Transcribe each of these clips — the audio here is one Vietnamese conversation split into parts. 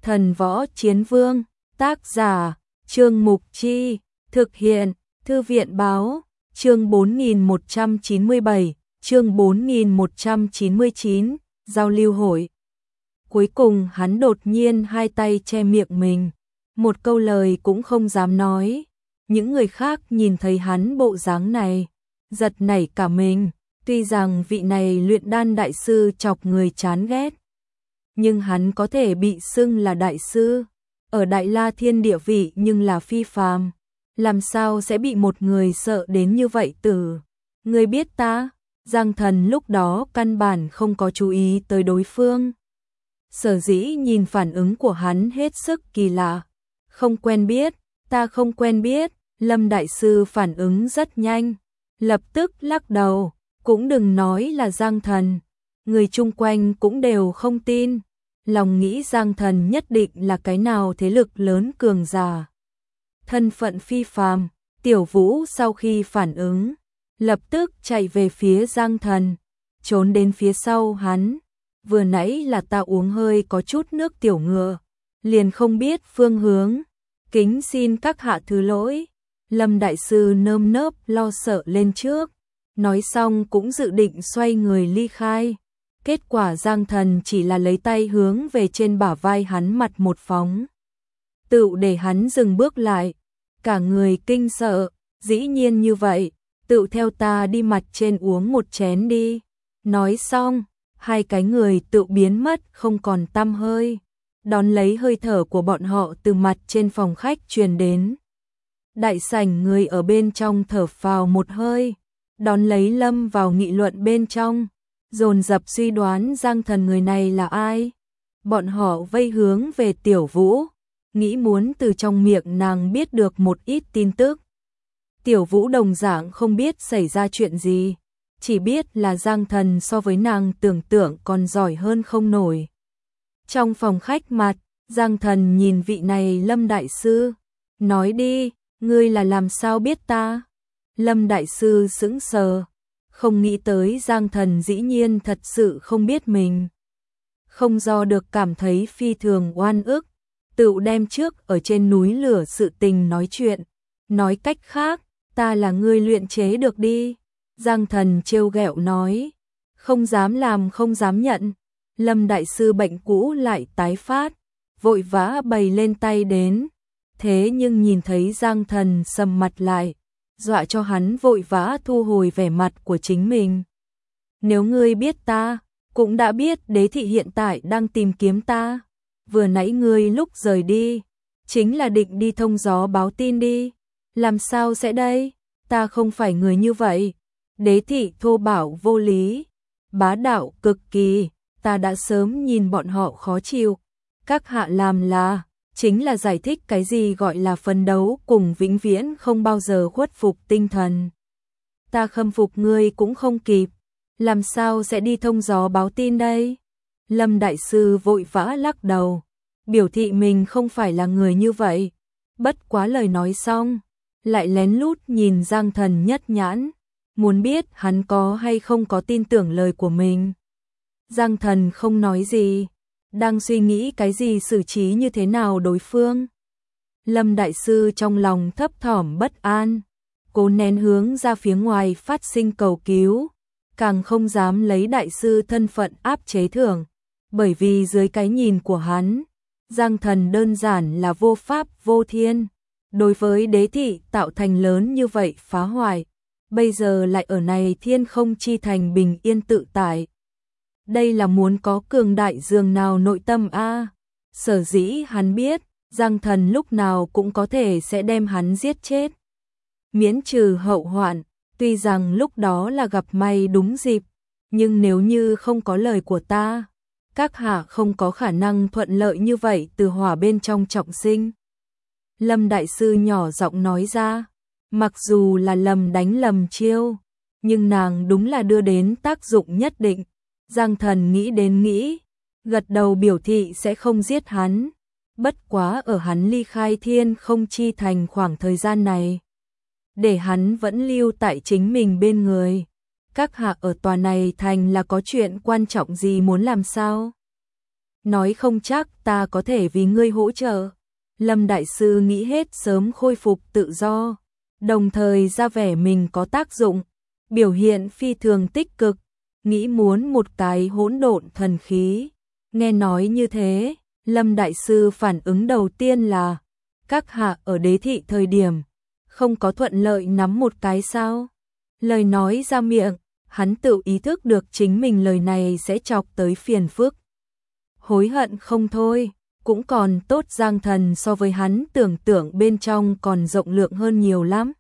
Thần Võ Chiến Vương, tác giả, Trương Mục Chi, thực hiện, Thư viện Báo, chương 4197, chương 4199, giao lưu hội. Cuối cùng hắn đột nhiên hai tay che miệng mình, một câu lời cũng không dám nói. Những người khác nhìn thấy hắn bộ dáng này, giật nảy cả mình. Tuy rằng vị này luyện đan đại sư chọc người chán ghét, nhưng hắn có thể bị xưng là đại sư, ở Đại La Thiên địa vị nhưng là phi phàm, làm sao sẽ bị một người sợ đến như vậy tử. Ngươi biết ta? Giang Thần lúc đó căn bản không có chú ý tới đối phương. Sở dĩ nhìn phản ứng của hắn hết sức kỳ lạ. Không quen biết, ta không quen biết. Lâm đại sư phản ứng rất nhanh, lập tức lắc đầu. Cũng đừng nói là Giang Thần, người chung quanh cũng đều không tin, lòng nghĩ Giang Thần nhất định là cái nào thế lực lớn cường giả. Thân phận phi phàm, Tiểu Vũ sau khi phản ứng, lập tức chạy về phía Giang Thần, trốn đến phía sau hắn. Vừa nãy là ta uống hơi có chút nước tiểu ngựa, liền không biết phương hướng, kính xin các hạ thứ lỗi. Lâm đại sư nơm nớp lo sợ lên trước. Nói xong cũng dự định xoay người ly khai. Kết quả Giang Thần chỉ là lấy tay hướng về trên bả vai hắn mặt một phóng. Tựu để hắn dừng bước lại. Cả người kinh sợ, dĩ nhiên như vậy, tựu theo ta đi mặt trên uống một chén đi. Nói xong, hai cái người tựu biến mất không còn tăm hơi. Đón lấy hơi thở của bọn họ từ mặt trên phòng khách truyền đến. Đại sảnh người ở bên trong thở phào một hơi. Đón lấy lâm vào nghị luận bên trong, dồn dập suy đoán Giang Thần người này là ai. Bọn họ vây hướng về Tiểu Vũ, nghĩ muốn từ trong miệng nàng biết được một ít tin tức. Tiểu Vũ đồng dạng không biết xảy ra chuyện gì, chỉ biết là Giang Thần so với nàng tưởng tượng còn giỏi hơn không nổi. Trong phòng khách mặt, Giang Thần nhìn vị này Lâm đại sư, nói đi, ngươi là làm sao biết ta? Lâm đại sư sững sờ, không nghĩ tới Giang Thần dĩ nhiên thật sự không biết mình. Không do được cảm thấy phi thường oan ức, tự đem trước ở trên núi lửa sự tình nói chuyện. Nói cách khác, ta là ngươi luyện chế được đi. Giang Thần trêu ghẹo nói, không dám làm không dám nhận. Lâm đại sư bệnh cũ lại tái phát, vội vã bày lên tay đến. Thế nhưng nhìn thấy Giang Thần sầm mặt lại, dọa cho hắn vội vã thu hồi vẻ mặt của chính mình. Nếu ngươi biết ta, cũng đã biết đế thị hiện tại đang tìm kiếm ta. Vừa nãy ngươi lúc rời đi, chính là định đi thông gió báo tin đi. Làm sao sẽ đây? Ta không phải người như vậy. Đế thị thô bạo vô lý, bá đạo cực kỳ, ta đã sớm nhìn bọn họ khó chịu. Các hạ làm là chính là giải thích cái gì gọi là phấn đấu cùng vĩnh viễn không bao giờ khuất phục tinh thần. Ta khâm phục ngươi cũng không kịp, làm sao sẽ đi thông gió báo tin đây? Lâm đại sư vội vã lắc đầu, biểu thị mình không phải là người như vậy. Bất quá lời nói xong, lại lén lút nhìn Giang Thần nhất nhãn, muốn biết hắn có hay không có tin tưởng lời của mình. Giang Thần không nói gì, đang suy nghĩ cái gì xử trí như thế nào đối phương. Lâm đại sư trong lòng thấp thỏm bất an, cố nén hướng ra phía ngoài phát sinh cầu cứu, càng không dám lấy đại sư thân phận áp chế thưởng, bởi vì dưới cái nhìn của hắn, Giang Thần đơn giản là vô pháp vô thiên, đối với đế thị tạo thành lớn như vậy phá hoại, bây giờ lại ở này thiên không chi thành bình yên tự tại. Đây là muốn có cường đại dường nào nội tâm a. Sở dĩ hắn biết, Giang Thần lúc nào cũng có thể sẽ đem hắn giết chết. Miễn trừ hậu hoạn, tuy rằng lúc đó là gặp may đúng dịp, nhưng nếu như không có lời của ta, các hạ không có khả năng thuận lợi như vậy từ hỏa bên trong trọng sinh. Lâm đại sư nhỏ giọng nói ra, mặc dù là lầm đánh lầm chiêu, nhưng nàng đúng là đưa đến tác dụng nhất định. Giang Thần nghĩ đến nghĩ, gật đầu biểu thị sẽ không giết hắn. Bất quá ở hắn ly khai thiên không chi thành khoảng thời gian này, để hắn vẫn lưu tại chính mình bên người. Các hạ ở tòa này thành là có chuyện quan trọng gì muốn làm sao? nói không chắc ta có thể vì ngươi hỗ trợ. Lâm Đại Sư nghĩ hết sớm khôi phục tự do, đồng thời ra vẻ mình có tác dụng, biểu hiện phi thường tích cực, nghĩ muốn một cái hỗn độn thần khí. Nghe nói như thế, Lâm Đại Sư phản ứng đầu tiên là, các hạ ở đế thị thời điểm, không có thuận lợi nắm một cái sao? Lời nói ra miệng, hắn tự ý thức được chính mình lời này sẽ chọc tới phiền phức. Hối hận không thôi, cũng còn tốt Giang Thần so với hắn tưởng tượng bên trong còn rộng lượng hơn nhiều lắm.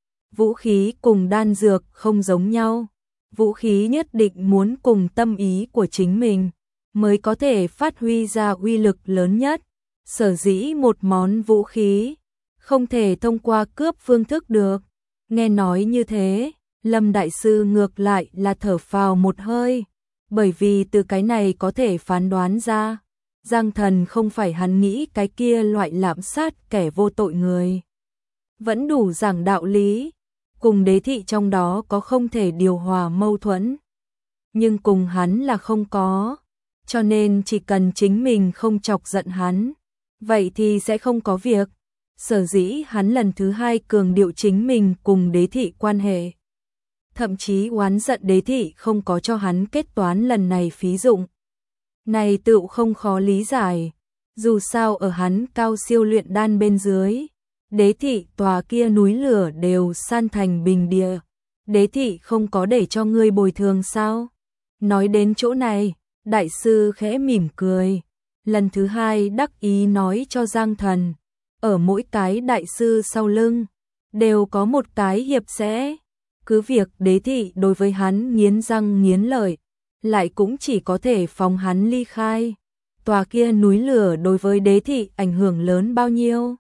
Vũ khí cùng đan dược không giống nhau, vũ khí nhất định muốn cùng tâm ý của chính mình mới có thể phát huy ra uy lực lớn nhất. Sở dĩ một món vũ khí không thể thông qua cướp phương thức được. Nghe nói như thế, Lâm Đại Sư ngược lại là thở phào một hơi, bởi vì từ cái này có thể phán đoán ra, Giang Thần không phải hắn nghĩ cái kia loại lạm sát kẻ vô tội người. Vẫn đủ giảng đạo lý, cùng đế thị trong đó có không thể điều hòa mâu thuẫn, nhưng cùng hắn là không có, cho nên chỉ cần chính mình không chọc giận hắn, vậy thì sẽ không có việc. Sở dĩ hắn lần thứ hai cường điệu chính mình cùng đế thị quan hệ, thậm chí oán giận đế thị không có cho hắn kết toán lần này phí dụng. Này tựu không khó lý giải, dù sao ở hắn cao siêu luyện đan bên dưới, đế thị tòa kia núi lửa đều san thành bình địa, đế thị không có để cho ngươi bồi thường sao? Nói đến chỗ này, Đại Sư khẽ mỉm cười, lần thứ hai đắc ý nói cho Giang Thần, ở mỗi cái Đại Sư sau lưng, đều có một cái hiệp sẽ. Cứ việc đế thị đối với hắn nghiến răng nghiến lợi, lại cũng chỉ có thể phóng hắn ly khai. Tòa kia núi lửa đối với đế thị ảnh hưởng lớn bao nhiêu?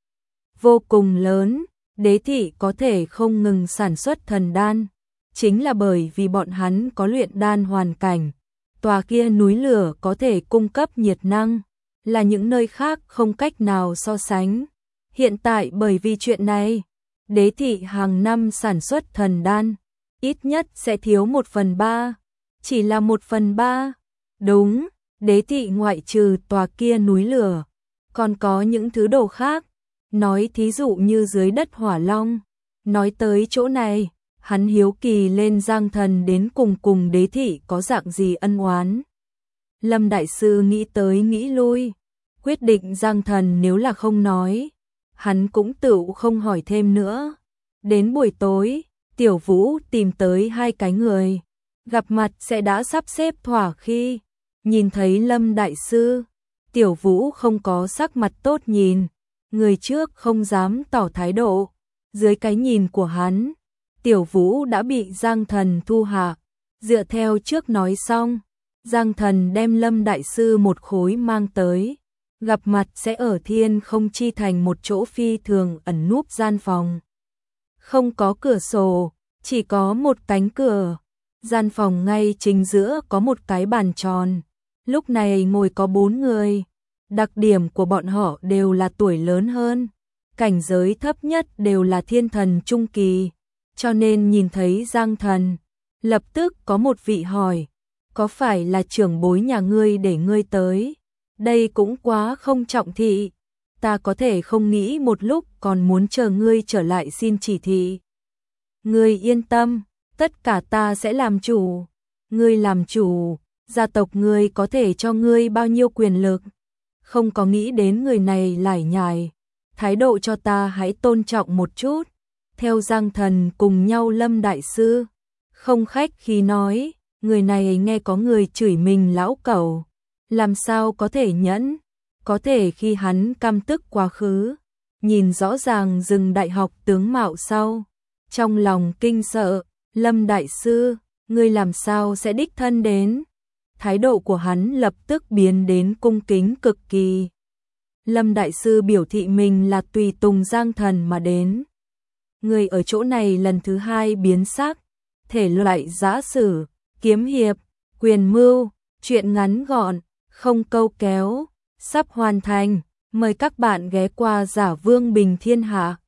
Vô cùng lớn, đế thị có thể không ngừng sản xuất thần đan, chính là bởi vì bọn hắn có luyện đan hoàn cảnh. Tòa kia núi lửa có thể cung cấp nhiệt năng, là những nơi khác không cách nào so sánh. Hiện tại bởi vì chuyện này, đế thị hàng năm sản xuất thần đan, ít nhất sẽ thiếu 1/3, chỉ là 1/3. Đúng, đế thị ngoại trừ tòa kia núi lửa, còn có những thứ đồ khác, nói thí dụ như dưới đất hỏa long. Nói tới chỗ này, hắn hiếu kỳ lên Giang Thần đến cùng đế thị có dạng gì ân oán. Lâm Đại Sư nghĩ tới nghĩ lui, quyết định Giang Thần nếu là không nói, hắn cũng tự không hỏi thêm nữa. Đến buổi tối, Tiểu Vũ tìm tới hai cái người, gặp mặt sẽ đã sắp xếp thỏa khi, nhìn thấy Lâm Đại Sư, Tiểu Vũ không có sắc mặt tốt nhìn, người trước không dám tỏ thái độ, dưới cái nhìn của hắn, Tiểu Vũ đã bị Giang Thần thu hạ. Dựa theo trước nói xong, Giang Thần đem Lâm Đại Sư một khối mang tới, gặp mặt sẽ ở Thiên Không Chi thành một chỗ phi thường ẩn núp gian phòng. Không có cửa sổ, chỉ có một cánh cửa. Gian phòng ngay chính giữa có một cái bàn tròn, lúc này ngồi có 4 người. Đặc điểm của bọn họ đều là tuổi lớn hơn, cảnh giới thấp nhất đều là thiên thần trung kỳ, cho nên nhìn thấy Giang Thần, lập tức có một vị hỏi, có phải là trưởng bối nhà ngươi để ngươi tới? Đây cũng quá không trọng thị, ta có thể không nghĩ một lúc còn muốn chờ ngươi trở lại xin chỉ thị. Ngươi yên tâm, tất cả ta sẽ làm chủ. Ngươi làm chủ, gia tộc ngươi có thể cho ngươi bao nhiêu quyền lực. Không có nghĩ đến người này lải nhải, thái độ cho ta hãy tôn trọng một chút. Theo Giang Thần cùng nhau Lâm Đại Sư, không khách khí nói, người này nghe có người chửi mình lão cẩu, làm sao có thể nhẫn, có thể khi hắn căm tức quá khứ, nhìn rõ ràng rừng đại học tướng mạo sau, trong lòng kinh sợ, Lâm Đại Sư, ngươi làm sao sẽ đích thân đến? Thái độ của hắn lập tức biến đến cung kính cực kỳ. Lâm Đại Sư biểu thị mình là tùy tùng Giang Thần mà đến. Người ở chỗ này lần thứ hai biến sắc, thể loại giã sử, kiếm hiệp, quyền mưu, chuyện ngắn gọn, không câu kéo, sắp hoàn thành. Mời các bạn ghé qua Giả Vương Bình Thiên Hạ.